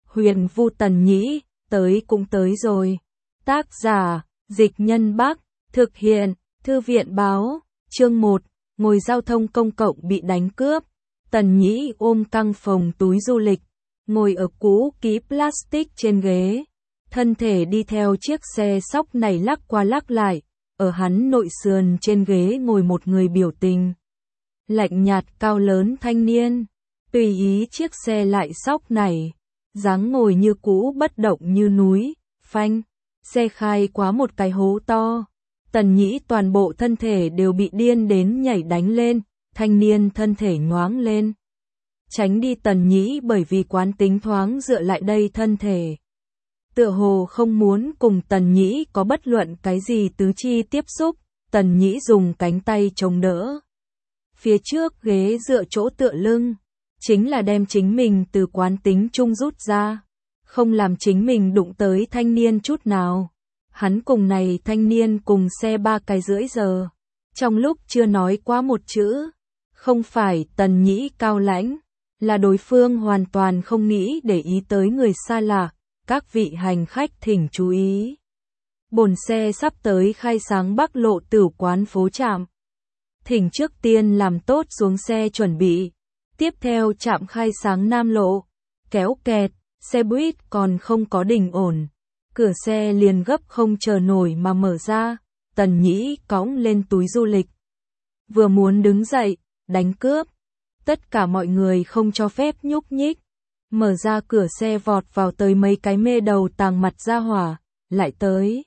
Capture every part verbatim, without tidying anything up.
Huyền Vu Tần Nhĩ, tới cũng tới rồi. Tác giả, Dịch Nhân Bắc, thực hiện, Thư viện Báo, chương một, ngồi giao thông công cộng bị đánh cướp. Tần Nhĩ ôm căng phồng túi du lịch, ngồi ở cũ kỹ plastic trên ghế. Thân thể đi theo chiếc xe sóc này lắc qua lắc lại, ở hắn nội sườn trên ghế ngồi một người biểu tình lạnh nhạt cao lớn thanh niên, tùy ý chiếc xe lại sóc này, dáng ngồi như cũ bất động như núi, phanh, xe khai quá một cái hố to. Tần Nhĩ toàn bộ thân thể đều bị điên đến nhảy đánh lên, thanh niên thân thể nhoáng lên. Tránh đi Tần Nhĩ bởi vì quán tính thoáng dựa lại đây thân thể. Tựa hồ không muốn cùng Tần Nhĩ có bất luận cái gì tứ chi tiếp xúc, Tần Nhĩ dùng cánh tay chống đỡ. Phía trước ghế dựa chỗ tựa lưng, chính là đem chính mình từ quán tính chung rút ra, không làm chính mình đụng tới thanh niên chút nào. Hắn cùng này thanh niên cùng xe ba cái rưỡi giờ, trong lúc chưa nói qua một chữ, không phải Tần Nhĩ cao lãnh, là đối phương hoàn toàn không nghĩ để ý tới người xa lạ. Các vị hành khách thỉnh chú ý. Bồn xe sắp tới khai sáng Bắc Lộ Tửu Quán phố trạm. Thỉnh trước tiên làm tốt xuống xe chuẩn bị. Tiếp theo trạm khai sáng Nam Lộ. Kéo kẹt, xe buýt còn không có đình ổn. Cửa xe liền gấp không chờ nổi mà mở ra. Tần Nhĩ cõng lên túi du lịch. Vừa muốn đứng dậy, đánh cướp. Tất cả mọi người không cho phép nhúc nhích. Mở ra cửa xe vọt vào tới mấy cái mê đầu tàng mặt ra hỏa, lại tới.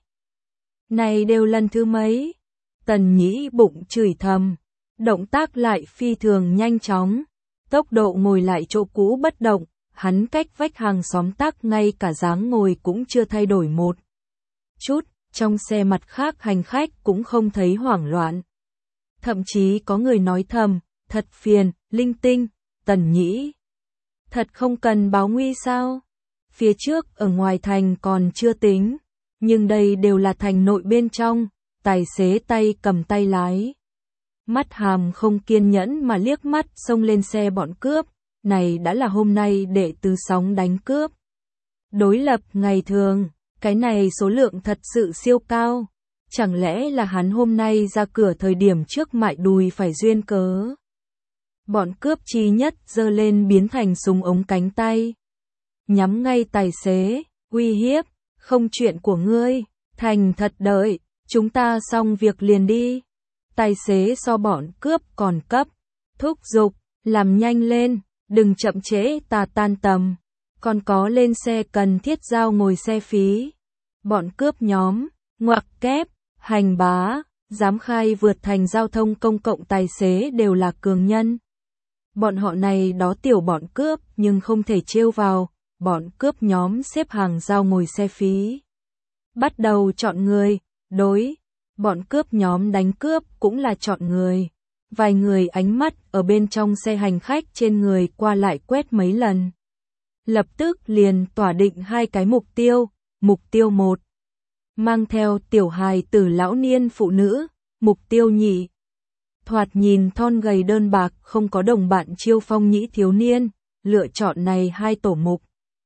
Này đều lần thứ mấy? Tần Nhĩ bụng chửi thầm, động tác lại phi thường nhanh chóng, tốc độ ngồi lại chỗ cũ bất động, hắn cách vách hàng xóm tác ngay cả dáng ngồi cũng chưa thay đổi một chút, trong xe mặt khác hành khách cũng không thấy hoảng loạn. Thậm chí có người nói thầm, thật phiền, linh tinh, Tần Nhĩ. Thật không cần báo nguy sao? Phía trước ở ngoài thành còn chưa tính, nhưng đây đều là thành nội bên trong, tài xế tay cầm tay lái. Mắt hàm không kiên nhẫn mà liếc mắt xông lên xe bọn cướp, này đã là hôm nay đệ tứ sóng đánh cướp. Đối lập ngày thường, cái này số lượng thật sự siêu cao, chẳng lẽ là hắn hôm nay ra cửa thời điểm trước mại đùi phải duyên cớ. Bọn cướp chi nhất giơ lên biến thành súng ống cánh tay. Nhắm ngay tài xế, uy hiếp, không chuyện của ngươi, thành thật đợi, chúng ta xong việc liền đi. Tài xế so bọn cướp còn cấp, thúc giục, làm nhanh lên, đừng chậm trễ ta tan tầm, còn có lên xe cần thiết giao ngồi xe phí. Bọn cướp nhóm, ngoặc kép, hành bá, dám khai vượt thành giao thông công cộng tài xế đều là cường nhân. Bọn họ này đó tiểu bọn cướp nhưng không thể trêu vào, bọn cướp nhóm xếp hàng giao ngồi xe phí. Bắt đầu chọn người, đối, bọn cướp nhóm đánh cướp cũng là chọn người. Vài người ánh mắt ở bên trong xe hành khách trên người qua lại quét mấy lần. Lập tức liền tỏa định hai cái mục tiêu, mục tiêu một. Mang theo tiểu hài tử lão niên phụ nữ, mục tiêu nhị. Thoạt nhìn thon gầy đơn bạc không có đồng bạn chiêu phong nhĩ thiếu niên, lựa chọn này hai tổ mục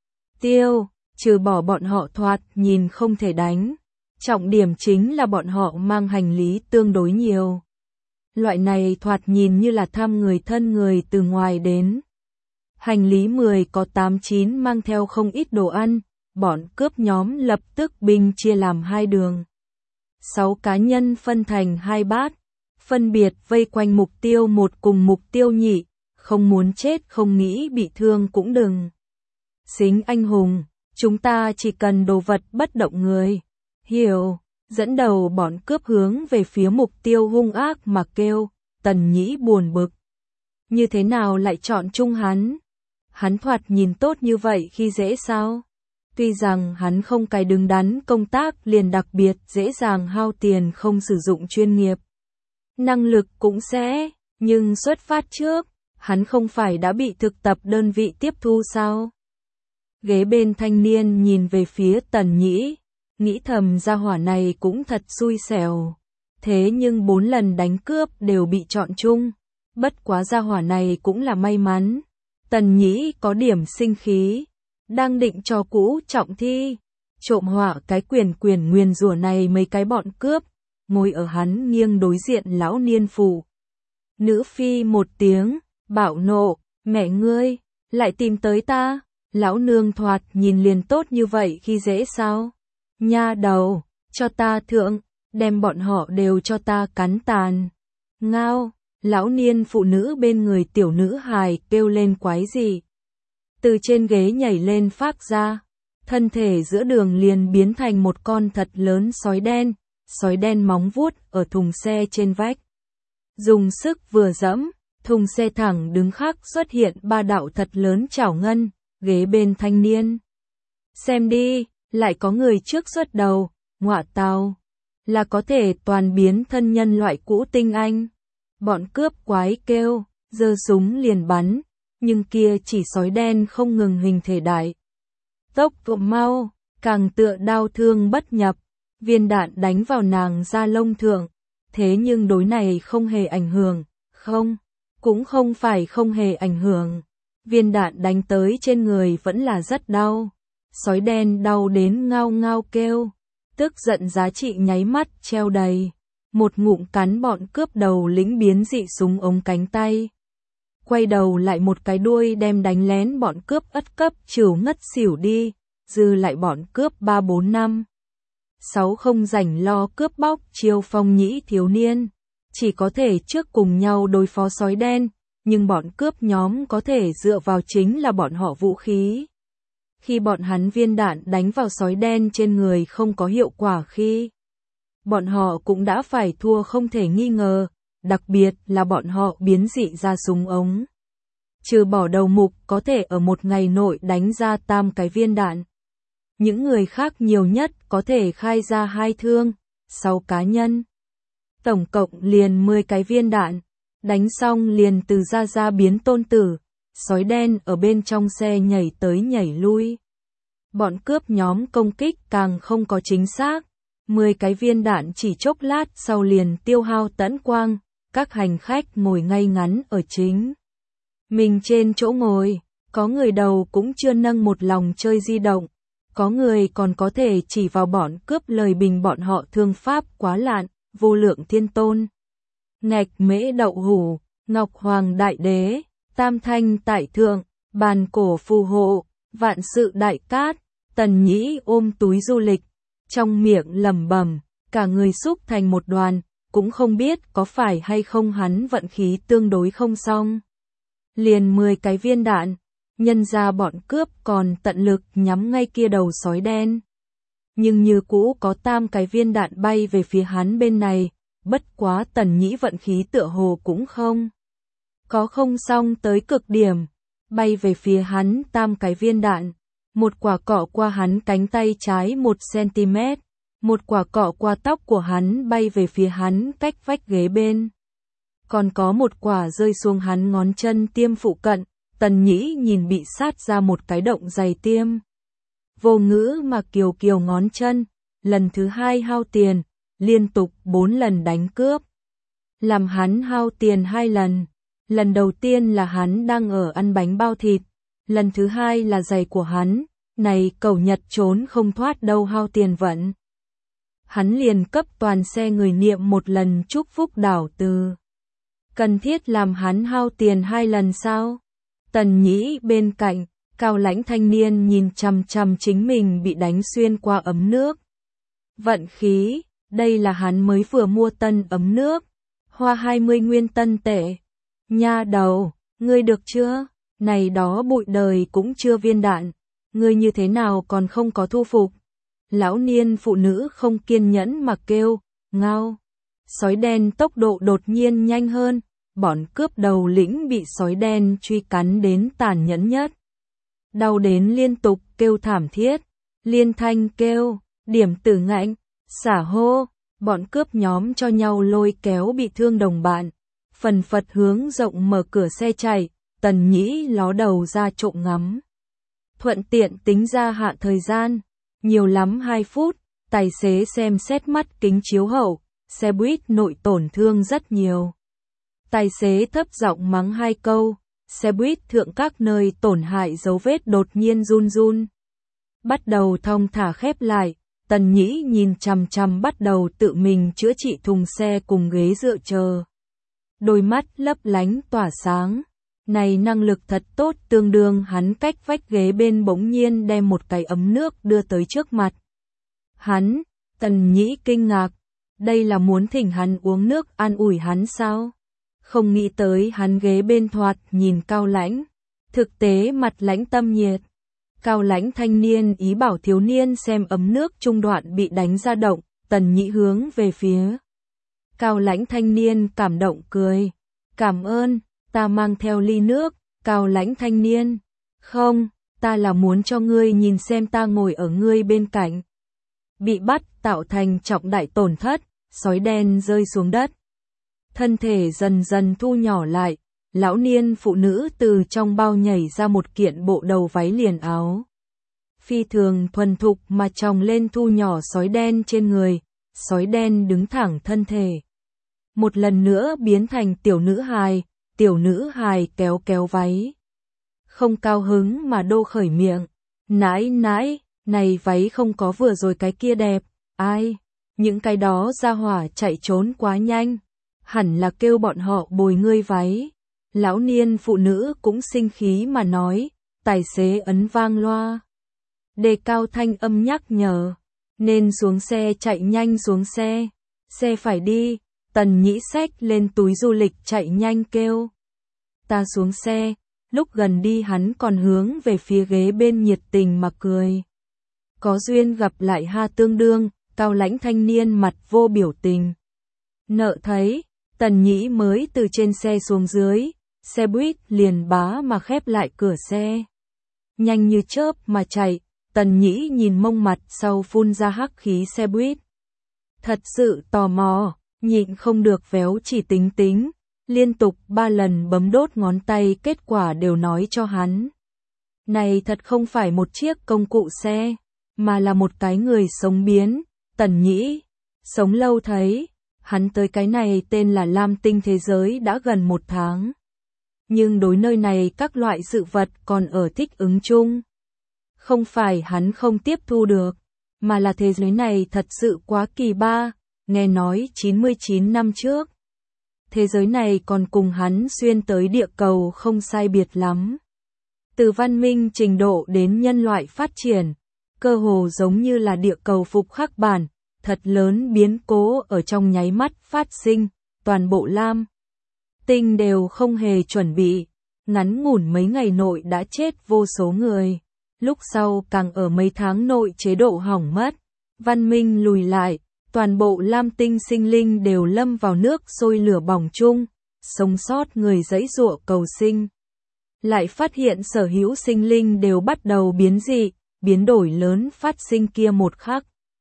tiêu, trừ bỏ bọn họ thoạt nhìn không thể đánh. Trọng điểm chính là bọn họ mang hành lý tương đối nhiều. Loại này thoạt nhìn như là thăm người thân người từ ngoài đến. Hành lý mười có tám chín mang theo không ít đồ ăn, bọn cướp nhóm lập tức binh chia làm hai đường. Sáu cá nhân phân thành hai bát. Phân biệt vây quanh mục tiêu một cùng mục tiêu nhị, không muốn chết không nghĩ bị thương cũng đừng. Xính anh hùng, chúng ta chỉ cần đồ vật bất động người. Hiểu, dẫn đầu bọn cướp hướng về phía mục tiêu hung ác mà kêu, Tần Nhĩ buồn bực. Như thế nào lại chọn chung hắn? Hắn thoạt nhìn tốt như vậy khi dễ sao? Tuy rằng hắn không cái đứng đắn công tác liền đặc biệt dễ dàng hao tiền không sử dụng chuyên nghiệp. Năng lực cũng sẽ, nhưng xuất phát trước, hắn không phải đã bị thực tập đơn vị tiếp thu sao? Ghế bên thanh niên nhìn về phía Tần Nhĩ, nghĩ thầm gia hỏa này cũng thật xui xẻo. Thế nhưng bốn lần đánh cướp đều bị chọn chung, bất quá gia hỏa này cũng là may mắn. Tần Nhĩ có điểm sinh khí, đang định cho cũ trọng thi, trộm họa cái quyền quyền nguyền rủa này mấy cái bọn cướp, ngồi ở hắn nghiêng đối diện lão niên phụ. Nữ phi một tiếng, bạo nộ, mẹ ngươi, lại tìm tới ta, lão nương thoạt nhìn liền tốt như vậy khi dễ sao? Nha đầu, cho ta thượng, đem bọn họ đều cho ta cắn tàn. Ngao, lão niên phụ nữ bên người tiểu nữ hài kêu lên quái gì. Từ trên ghế nhảy lên phác ra, thân thể giữa đường liền biến thành một con thật lớn sói đen, sói đen móng vuốt ở thùng xe trên vách. Dùng sức vừa dẫm, thùng xe thẳng đứng khắc xuất hiện ba đạo thật lớn chảo ngân, ghế bên thanh niên. Xem đi, lại có người trước xuất đầu, ngọa tào, là có thể toàn biến thân nhân loại cũ tinh anh. Bọn cướp quái kêu, giơ súng liền bắn, nhưng kia chỉ sói đen không ngừng hình thể đại. Tốc độ mau, càng tựa đao thương bất nhập, viên đạn đánh vào nàng da lông thượng, thế nhưng đối này không hề ảnh hưởng, không, cũng không phải không hề ảnh hưởng. Viên đạn đánh tới trên người vẫn là rất đau, sói đen đau đến ngao ngao kêu, tức giận giá trị nháy mắt treo đầy, một ngụm cắn bọn cướp đầu lĩnh biến dị súng ống cánh tay. Quay đầu lại một cái đuôi đem đánh lén bọn cướp ất cấp trừ ngất xỉu đi, dư lại bọn cướp ba bốn năm. Sáu không rảnh lo cướp bóc chiêu phong nhĩ thiếu niên, chỉ có thể trước cùng nhau đối phó sói đen, nhưng bọn cướp nhóm có thể dựa vào chính là bọn họ vũ khí. Khi bọn hắn viên đạn đánh vào sói đen trên người không có hiệu quả khi, bọn họ cũng đã phải thua không thể nghi ngờ, đặc biệt là bọn họ biến dị ra súng ống. Trừ bỏ đầu mục có thể ở một ngày nội đánh ra tam cái viên đạn. Những người khác nhiều nhất có thể khai ra hai thương, sáu cá nhân. Tổng cộng liền mười cái viên đạn, đánh xong liền từ ra ra biến tôn tử, sói đen ở bên trong xe nhảy tới nhảy lui. Bọn cướp nhóm công kích càng không có chính xác, mười cái viên đạn chỉ chốc lát sau liền tiêu hao tẫn quang, các hành khách ngồi ngay ngắn ở chính. Mình trên chỗ ngồi, có người đầu cũng chưa nâng một lòng chơi di động, có người còn có thể chỉ vào bọn cướp lời bình bọn họ thương pháp quá lạn, vô lượng thiên tôn. Ngạch mễ đậu hủ, ngọc hoàng đại đế, tam thanh tại thượng, bàn cổ phù hộ, vạn sự đại cát, tần nhĩ ôm túi du lịch, trong miệng lẩm bẩm, cả người xúc thành một đoàn, cũng không biết có phải hay không hắn vận khí tương đối không xong. Liền mười cái viên đạn, nhân ra bọn cướp còn tận lực nhắm ngay kia đầu sói đen. Nhưng như cũ có tam cái viên đạn bay về phía hắn bên này, bất quá tần nhĩ vận khí tựa hồ cũng không. Có không xong tới cực điểm, bay về phía hắn tam cái viên đạn, một quả cọ qua hắn cánh tay trái một xăng-ti-mét, một quả cọ qua tóc của hắn bay về phía hắn cách vách ghế bên. Còn có một quả rơi xuống hắn ngón chân tiêm phụ cận, tần nhĩ nhìn bị sát ra một cái động dày tiêm. Vô ngữ mà kiều kiều ngón chân, lần thứ hai hao tiền, liên tục bốn lần đánh cướp. Làm hắn hao tiền hai lần, lần đầu tiên là hắn đang ở ăn bánh bao thịt, lần thứ hai là giày của hắn, này cẩu Nhật trốn không thoát đâu hao tiền vận. Hắn liền cấp toàn xe người niệm một lần chúc phúc đảo từ. Cần thiết làm hắn hao tiền hai lần sao? Tần nhĩ bên cạnh, cao lãnh thanh niên nhìn chằm chằm chính mình bị đánh xuyên qua ấm nước. Vận khí, đây là hắn mới vừa mua tân ấm nước, hoa hai mươi nguyên tân tệ. Nha đầu, ngươi được chưa? Này đó bụi đời cũng chưa viên đạn, ngươi như thế nào còn không có thu phục? Lão niên phụ nữ không kiên nhẫn mà kêu, ngao. Sói đen tốc độ đột nhiên nhanh hơn, bọn cướp đầu lĩnh bị sói đen truy cắn đến tàn nhẫn nhất. Đau đến liên tục kêu thảm thiết, liên thanh kêu, điểm tử ngạnh, xả hô, bọn cướp nhóm cho nhau lôi kéo bị thương đồng bạn, phần phật hướng rộng mở cửa xe chạy, tần nhĩ ló đầu ra trộm ngắm. Thuận tiện tính ra hạn thời gian, nhiều lắm hai phút, tài xế xem xét mắt kính chiếu hậu, xe buýt nội tổn thương rất nhiều. Tài xế thấp giọng mắng hai câu, xe buýt thượng các nơi tổn hại dấu vết đột nhiên run run. Bắt đầu thong thả khép lại, Tần Nhĩ nhìn chằm chằm bắt đầu tự mình chữa trị thùng xe cùng ghế dựa chờ. Đôi mắt lấp lánh tỏa sáng. Này năng lực thật tốt, tương đương hắn cách vách ghế bên bỗng nhiên đem một cái ấm nước đưa tới trước mặt. Hắn, Tần Nhĩ kinh ngạc, đây là muốn thỉnh hắn uống nước an ủi hắn sao? Không nghĩ tới hắn ghế bên thoạt nhìn cao lãnh, thực tế mặt lãnh tâm nhiệt. Cao lãnh thanh niên ý bảo thiếu niên xem ấm nước trung đoạn bị đánh ra động, Tần Nhĩ hướng về phía. Cao lãnh thanh niên cảm động cười, cảm ơn, ta mang theo ly nước. Cao lãnh thanh niên, không, ta là muốn cho ngươi nhìn xem ta ngồi ở ngươi bên cạnh. Bị bắt tạo thành trọng đại tổn thất, sói đen rơi xuống đất. Thân thể dần dần thu nhỏ lại, lão niên phụ nữ từ trong bao nhảy ra một kiện bộ đầu váy liền áo. Phi thường thuần thục mà tròng lên thu nhỏ sói đen trên người, sói đen đứng thẳng thân thể. Một lần nữa biến thành tiểu nữ hài, tiểu nữ hài kéo kéo váy. Không cao hứng mà đô khởi miệng, nãi nãi, này váy không có vừa rồi cái kia đẹp, ai, những cái đó ra hỏa chạy trốn quá nhanh, hẳn là kêu bọn họ bồi ngươi váy. Lão niên phụ nữ cũng sinh khí mà nói, tài xế ấn vang loa. Đề cao thanh âm nhắc nhở, nên xuống xe chạy nhanh xuống xe, xe phải đi, Tần Nhĩ xách lên túi du lịch chạy nhanh kêu. Ta xuống xe, lúc gần đi hắn còn hướng về phía ghế bên nhiệt tình mà cười. Có duyên gặp lại ha tương đương, cao lãnh thanh niên mặt vô biểu tình. Nợ thấy, Tần Nhĩ mới từ trên xe xuống dưới, xe buýt liền bá mà khép lại cửa xe. Nhanh như chớp mà chạy, Tần Nhĩ nhìn mông mặt sau phun ra hắc khí xe buýt. Thật sự tò mò, nhịn không được véo chỉ tính tính, liên tục ba lần bấm đốt ngón tay kết quả đều nói cho hắn. Này thật không phải một chiếc công cụ xe, mà là một cái người sống biến, Tần Nhĩ. Sống lâu thấy, hắn tới cái này tên là Lam Tinh thế giới đã gần một tháng. Nhưng đối nơi này các loại sự vật còn ở thích ứng chung. Không phải hắn không tiếp thu được, mà là thế giới này thật sự quá kỳ ba, nghe nói chín mươi chín năm trước. Thế giới này còn cùng hắn xuyên tới địa cầu không sai biệt lắm. Từ văn minh trình độ đến nhân loại phát triển, cơ hồ giống như là địa cầu phục khắc bản, thật lớn biến cố ở trong nháy mắt phát sinh, toàn bộ Lam Tinh đều không hề chuẩn bị, ngắn ngủn mấy ngày nội đã chết vô số người, lúc sau càng ở mấy tháng nội chế độ hỏng mất, văn minh lùi lại, toàn bộ Lam Tinh sinh linh đều lâm vào nước sôi lửa bỏng chung, sống sót người giãy giụa cầu sinh. Lại phát hiện sở hữu sinh linh đều bắt đầu biến dị, biến đổi lớn phát sinh kia một khắc.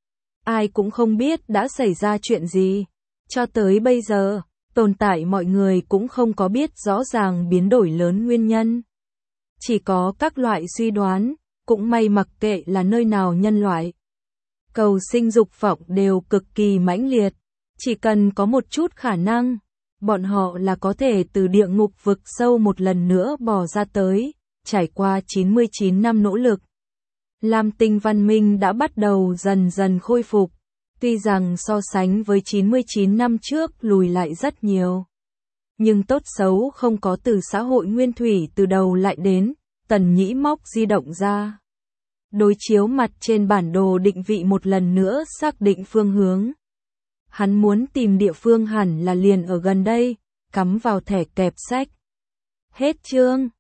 Ai cũng không biết đã xảy ra chuyện gì. Cho tới bây giờ, tồn tại mọi người cũng không có biết rõ ràng biến đổi lớn nguyên nhân. Chỉ có các loại suy đoán, cũng may mặc kệ là nơi nào nhân loại. Cầu sinh dục vọng đều cực kỳ mãnh liệt. Chỉ cần có một chút khả năng, bọn họ là có thể từ địa ngục vực sâu một lần nữa bò ra tới, trải qua chín mươi chín năm nỗ lực. Lam Tinh văn minh đã bắt đầu dần dần khôi phục, tuy rằng so sánh với chín mươi chín năm trước lùi lại rất nhiều. Nhưng tốt xấu không có từ xã hội nguyên thủy từ đầu lại đến, Tần Nhĩ móc di động ra. Đối chiếu mặt trên bản đồ định vị một lần nữa xác định phương hướng. Hắn muốn tìm địa phương hẳn là liền ở gần đây, cắm vào thẻ kẹp sách. Hết chương.